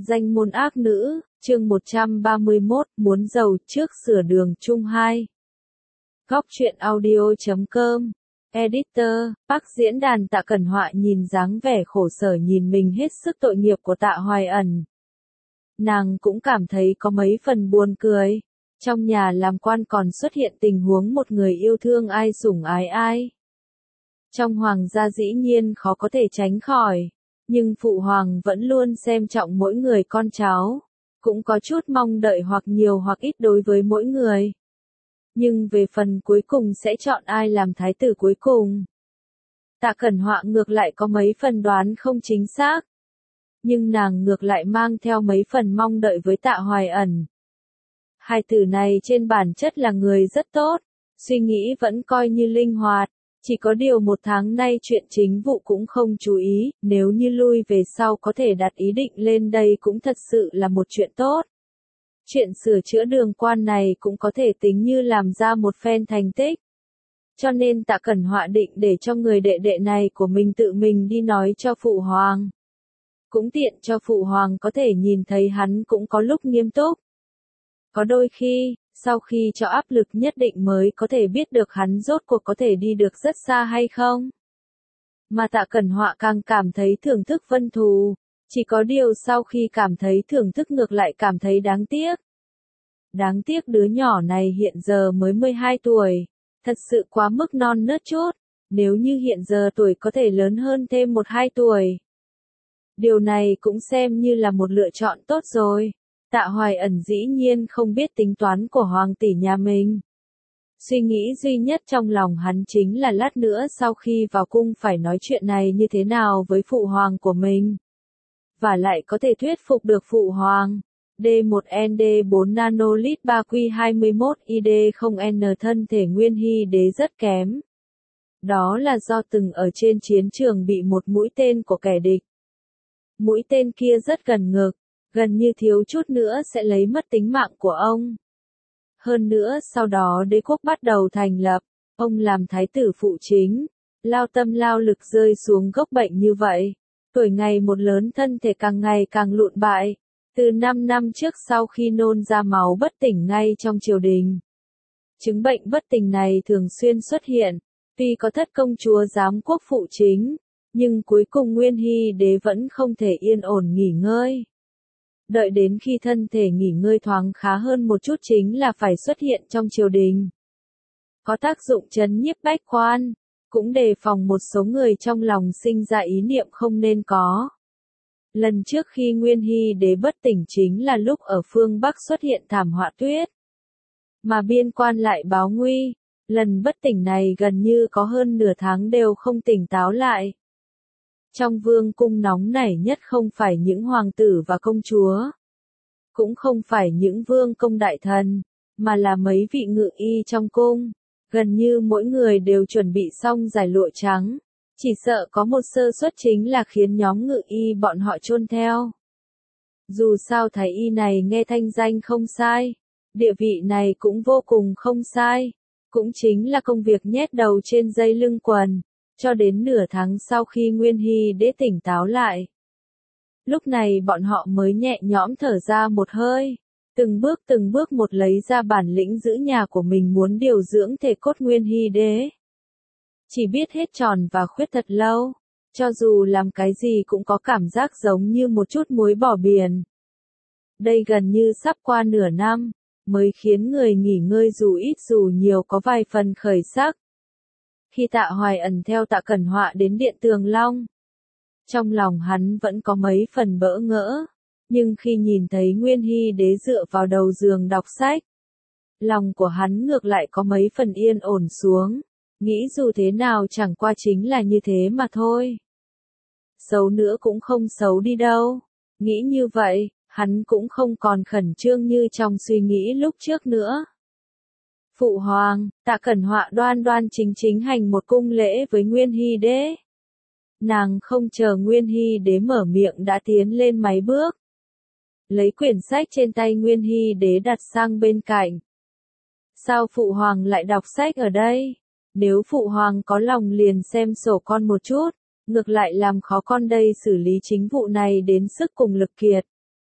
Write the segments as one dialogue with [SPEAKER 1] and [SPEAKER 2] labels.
[SPEAKER 1] Danh môn ác nữ, chương 131, muốn giàu trước sửa đường chung 2. Góc truyện audio.com. Editor, Park diễn đàn Tạ Cẩn Họa nhìn dáng vẻ khổ sở nhìn mình hết sức tội nghiệp của Tạ Hoài Ẩn. Nàng cũng cảm thấy có mấy phần buồn cười. Trong nhà làm quan còn xuất hiện tình huống một người yêu thương ai sủng ái ai. Trong hoàng gia dĩ nhiên khó có thể tránh khỏi. Nhưng Phụ Hoàng vẫn luôn xem trọng mỗi người con cháu, cũng có chút mong đợi hoặc nhiều hoặc ít đối với mỗi người. Nhưng về phần cuối cùng sẽ chọn ai làm thái tử cuối cùng. Tạ Cẩn Họa ngược lại có mấy phần đoán không chính xác. Nhưng nàng ngược lại mang theo mấy phần mong đợi với Tạ Hoài Ẩn. Hai tử này trên bản chất là người rất tốt, suy nghĩ vẫn coi như linh hoạt. Chỉ có điều một tháng nay chuyện chính vụ cũng không chú ý, nếu như lui về sau có thể đặt ý định lên đây cũng thật sự là một chuyện tốt. Chuyện sửa chữa đường quan này cũng có thể tính như làm ra một phen thành tích. Cho nên Tạ Cẩn Họa định để cho người đệ đệ này của mình tự mình đi nói cho Phụ Hoàng. Cũng tiện cho Phụ Hoàng có thể nhìn thấy hắn cũng có lúc nghiêm túc. Có đôi khi, sau khi cho áp lực nhất định mới có thể biết được hắn rốt cuộc có thể đi được rất xa hay không. Mà Tạ Cẩn Họa càng cảm thấy thưởng thức Vân Thù, chỉ có điều sau khi cảm thấy thưởng thức ngược lại cảm thấy đáng tiếc. Đáng tiếc đứa nhỏ này hiện giờ mới 12 tuổi, thật sự quá mức non nớt chút, nếu như hiện giờ tuổi có thể lớn hơn thêm 1-2 tuổi. Điều này cũng xem như là một lựa chọn tốt rồi. Tạ Hoài Ẩn dĩ nhiên không biết tính toán của hoàng tỷ nhà mình. Suy nghĩ duy nhất trong lòng hắn chính là lát nữa sau khi vào cung phải nói chuyện này như thế nào với Phụ Hoàng của mình. Và lại có thể thuyết phục được Phụ Hoàng. D1ND4 nanolit 3Q21ID0N thân thể Nguyên Hy Đế rất kém. Đó là do từng ở trên chiến trường bị một mũi tên của kẻ địch. Mũi tên kia rất gần ngực. Gần như thiếu chút nữa sẽ lấy mất tính mạng của ông. Hơn nữa sau đó đế quốc bắt đầu thành lập, ông làm thái tử phụ chính, lao tâm lao lực rơi xuống gốc bệnh như vậy. Tuổi ngày một lớn thân thể càng ngày càng lụn bại, từ 5 năm trước sau khi nôn ra máu bất tỉnh ngay trong triều đình. Chứng bệnh bất tỉnh này thường xuyên xuất hiện, tuy có thất công chúa giám quốc phụ chính, nhưng cuối cùng Nguyên Hy Đế vẫn không thể yên ổn nghỉ ngơi. Đợi đến khi thân thể nghỉ ngơi thoáng khá hơn một chút chính là phải xuất hiện trong triều đình. Có tác dụng trấn nhiếp bách quan, cũng đề phòng một số người trong lòng sinh ra ý niệm không nên có. Lần trước khi Nguyên Hy Đế bất tỉnh chính là lúc ở phương Bắc xuất hiện thảm họa tuyết. Mà biên quan lại báo nguy, lần bất tỉnh này gần như có hơn nửa tháng đều không tỉnh táo lại. Trong vương cung nóng nảy nhất không phải những hoàng tử và công chúa, cũng không phải những vương công đại thần, mà là mấy vị ngự y trong cung. Gần như mỗi người đều chuẩn bị xong giải lụa trắng, chỉ sợ có một sơ suất chính là khiến nhóm ngự y bọn họ chôn theo. Dù sao thái y này nghe thanh danh không sai, địa vị này cũng vô cùng không sai, cũng chính là công việc nhét đầu trên dây lưng quần. Cho đến nửa tháng sau khi Nguyên Hy Đế tỉnh táo lại. Lúc này bọn họ mới nhẹ nhõm thở ra một hơi, từng bước một lấy ra bản lĩnh giữ nhà của mình muốn điều dưỡng thể cốt Nguyên Hy Đế. Chỉ biết hết tròn và khuyết thật lâu, cho dù làm cái gì cũng có cảm giác giống như một chút muối bỏ biển. Đây gần như sắp qua nửa năm, mới khiến người nghỉ ngơi dù ít dù nhiều có vài phần khởi sắc. Khi Tạ Hoài Ẩn theo Tạ Cẩn Họa đến Điện Tường Long, trong lòng hắn vẫn có mấy phần bỡ ngỡ, nhưng khi nhìn thấy Nguyên Hy Đế dựa vào đầu giường đọc sách, lòng của hắn ngược lại có mấy phần yên ổn xuống, nghĩ dù thế nào chẳng qua chính là như thế mà thôi. Xấu nữa cũng không xấu đi đâu, nghĩ như vậy, hắn cũng không còn khẩn trương như trong suy nghĩ lúc trước nữa. Phụ Hoàng, Tạ Cẩn Họa đoan đoan chính chính hành một cung lễ với Nguyên Hy Đế. Nàng không chờ Nguyên Hy Đế mở miệng đã tiến lên mấy bước. Lấy quyển sách trên tay Nguyên Hy Đế đặt sang bên cạnh. Sao Phụ Hoàng lại đọc sách ở đây? Nếu Phụ Hoàng có lòng liền xem sổ con một chút, ngược lại làm khó con đây xử lý chính vụ này đến sức cùng lực kiệt.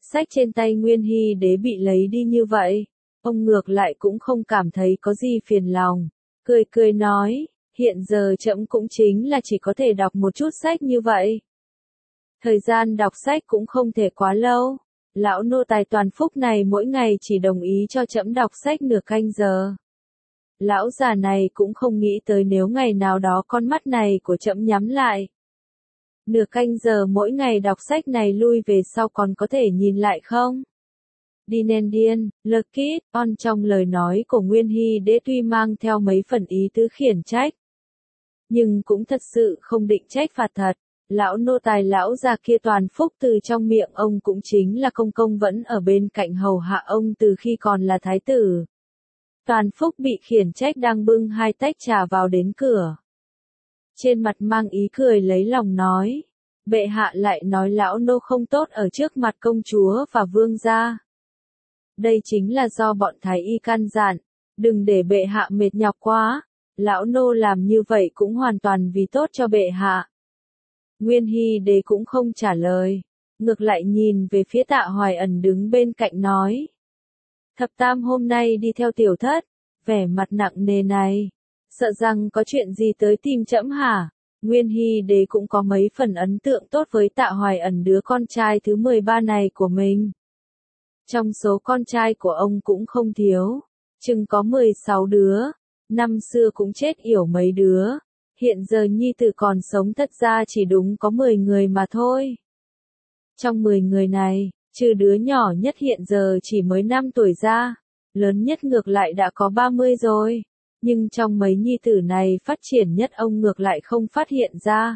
[SPEAKER 1] sách trên tay Nguyên Hy Đế bị lấy đi như vậy, ông ngược lại cũng không cảm thấy có gì phiền lòng, cười cười nói, hiện giờ trẫm cũng chính là chỉ có thể đọc một chút sách như vậy. Thời gian đọc sách cũng không thể quá lâu, lão nô tài Toàn Phúc này mỗi ngày chỉ đồng ý cho trẫm đọc sách nửa canh giờ. Lão già này cũng không nghĩ tới nếu ngày nào đó con mắt này của trẫm nhắm lại. Nửa canh giờ mỗi ngày đọc sách này lui về sau còn có thể nhìn lại không? Dinendian, Lekit, on trong lời nói của Nguyên Hy Đế tuy mang theo mấy phần ý tứ khiển trách. Nhưng cũng thật sự không định trách phạt thật. Lão nô tài lão già kia Toàn Phúc từ trong miệng ông cũng chính là công công vẫn ở bên cạnh hầu hạ ông từ khi còn là thái tử. Toàn Phúc bị khiển trách đang bưng 2 tách trà vào đến cửa. Trên mặt mang ý cười lấy lòng nói. Bệ hạ lại nói lão nô không tốt ở trước mặt công chúa và vương gia. Đây chính là do bọn thái y căn dặn, đừng để bệ hạ mệt nhọc quá, lão nô làm như vậy cũng hoàn toàn vì tốt cho bệ hạ. Nguyên Hy Đế cũng không trả lời, ngược lại nhìn về phía Tạ Hoài Ẩn đứng bên cạnh nói. Thập tam hôm nay đi theo tiểu thất, vẻ mặt nặng nề này, sợ rằng có chuyện gì tới tìm trẫm hả? Nguyên Hy Đế cũng có mấy phần ấn tượng tốt với Tạ Hoài Ẩn đứa con trai thứ 13 này của mình. Trong số con trai của ông cũng không thiếu, chừng có 16 đứa, năm xưa cũng chết yểu mấy đứa, hiện giờ nhi tử còn sống thật ra chỉ đúng có 10 người mà thôi. Trong 10 người này, trừ đứa nhỏ nhất hiện giờ chỉ mới 5 tuổi ra, lớn nhất ngược lại đã có 30 rồi, nhưng trong mấy nhi tử này phát triển nhất ông ngược lại không phát hiện ra.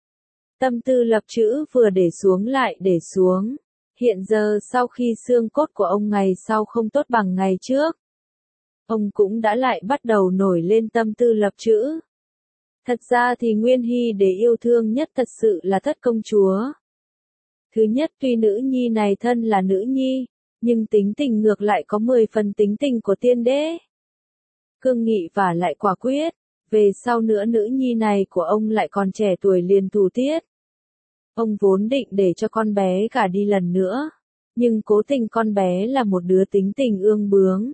[SPEAKER 1] Tâm tư lập chữ vừa để xuống lại để xuống. Hiện giờ sau khi xương cốt của ông ngày sau không tốt bằng ngày trước, ông cũng đã lại bắt đầu nổi lên tâm tư lập chữ. Thật ra thì Nguyên Hy Đế yêu thương nhất thật sự là Thất công chúa. Thứ nhất tuy nữ nhi này thân là nữ nhi, nhưng tính tình ngược lại có 10 phần tính tình của tiên đế. Cương nghị và lại quả quyết, về sau nữa nữ nhi này của ông lại còn trẻ tuổi liền thủ tiết. Ông vốn định để cho con bé cả đi lần nữa, nhưng cố tình con bé là một đứa tính tình ương bướng.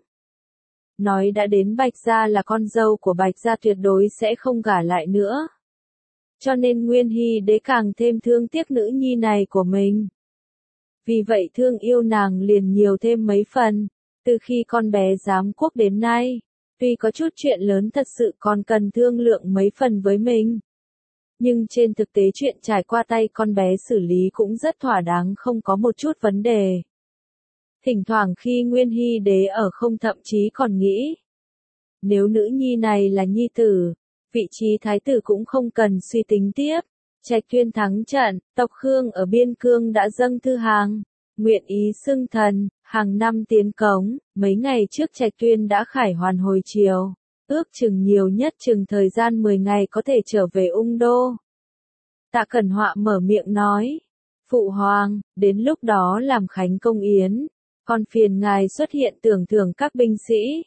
[SPEAKER 1] Nói đã đến Bạch Gia là con dâu của Bạch Gia tuyệt đối sẽ không gả lại nữa. Cho nên Nguyên Hy Đế càng thêm thương tiếc nữ nhi này của mình. Vì vậy thương yêu nàng liền nhiều thêm mấy phần, từ khi con bé giám quốc đến nay, tuy có chút chuyện lớn thật sự còn cần thương lượng mấy phần với mình. Nhưng trên thực tế chuyện trải qua tay con bé xử lý cũng rất thỏa đáng không có một chút vấn đề. Thỉnh thoảng khi Nguyên Hy Đế ở không thậm chí còn nghĩ. Nếu nữ nhi này là nhi tử, vị trí thái tử cũng không cần suy tính tiếp. Trạch Tuyên thắng trận, tộc Khương ở biên cương đã dâng thư hàng, nguyện ý xưng thần, hàng năm tiến cống, mấy ngày trước Trạch Tuyên đã khải hoàn hồi chiều. Ước chừng nhiều nhất chừng thời gian 10 ngày có thể trở về Ung Đô. Tạ Cẩn Họa mở miệng nói, Phụ Hoàng, đến lúc đó làm khánh công yến, còn phiền ngài xuất hiện tưởng thưởng các binh sĩ.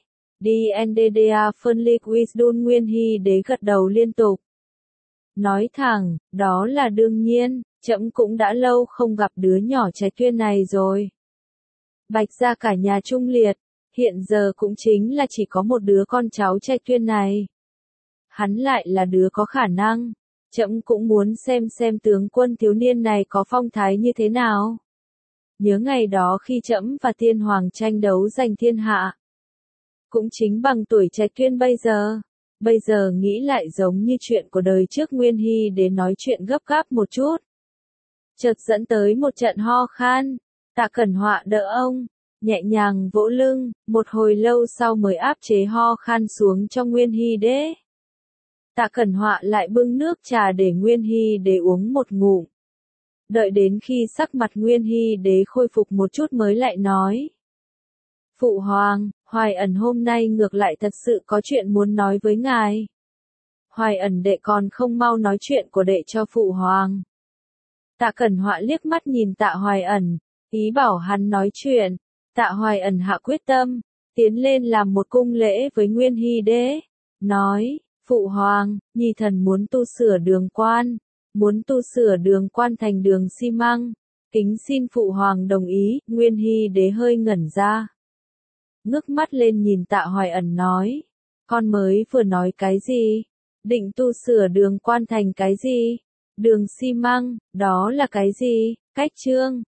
[SPEAKER 1] DNDDA Phân Wisdom Nguyên Hy Đế gật đầu liên tục. Nói thẳng, đó là đương nhiên, trẫm cũng đã lâu không gặp đứa nhỏ Trạch Tuyên này rồi. Bạch Gia cả nhà trung liệt. Hiện giờ cũng chính là chỉ có một đứa con cháu Trạch Tuyên này. Hắn lại là đứa có khả năng. Trẫm cũng muốn xem tướng quân thiếu niên này có phong thái như thế nào. Nhớ ngày đó khi trẫm và Tiên Hoàng tranh đấu giành thiên hạ. Cũng chính bằng tuổi Trạch Tuyên bây giờ nghĩ lại giống như chuyện của đời trước Nguyên Hy Đế nói chuyện gấp gáp một chút. Chợt dẫn tới một trận ho khan, Tạ Cẩn Họa đỡ ông. Nhẹ nhàng vỗ lưng, một hồi lâu sau mới áp chế ho khan xuống cho Nguyên Hy Đế. Tạ Cẩn Họa lại bưng nước trà để Nguyên Hy Đế uống một ngụm. Đợi đến khi sắc mặt Nguyên Hy Đế khôi phục một chút mới lại nói. Phụ Hoàng, Hoài Ẩn hôm nay ngược lại thật sự có chuyện muốn nói với ngài. Hoài Ẩn đệ còn không mau nói chuyện của đệ cho Phụ Hoàng. Tạ Cẩn Họa liếc mắt nhìn Tạ Hoài Ẩn, ý bảo hắn nói chuyện. Tạ Hoài Ẩn hạ quyết tâm, tiến lên làm một cung lễ với Nguyên Hy Đế, nói, Phụ Hoàng, nhi thần muốn tu sửa đường quan thành đường xi măng, Kính xin phụ hoàng đồng ý, Nguyên Hy đế hơi ngẩn ra. Ngước mắt lên nhìn Tạ Hoài Ẩn nói. Con mới vừa nói cái gì? Định tu sửa đường quan thành cái gì? Đường xi măng, đó là cái gì? Cách trương.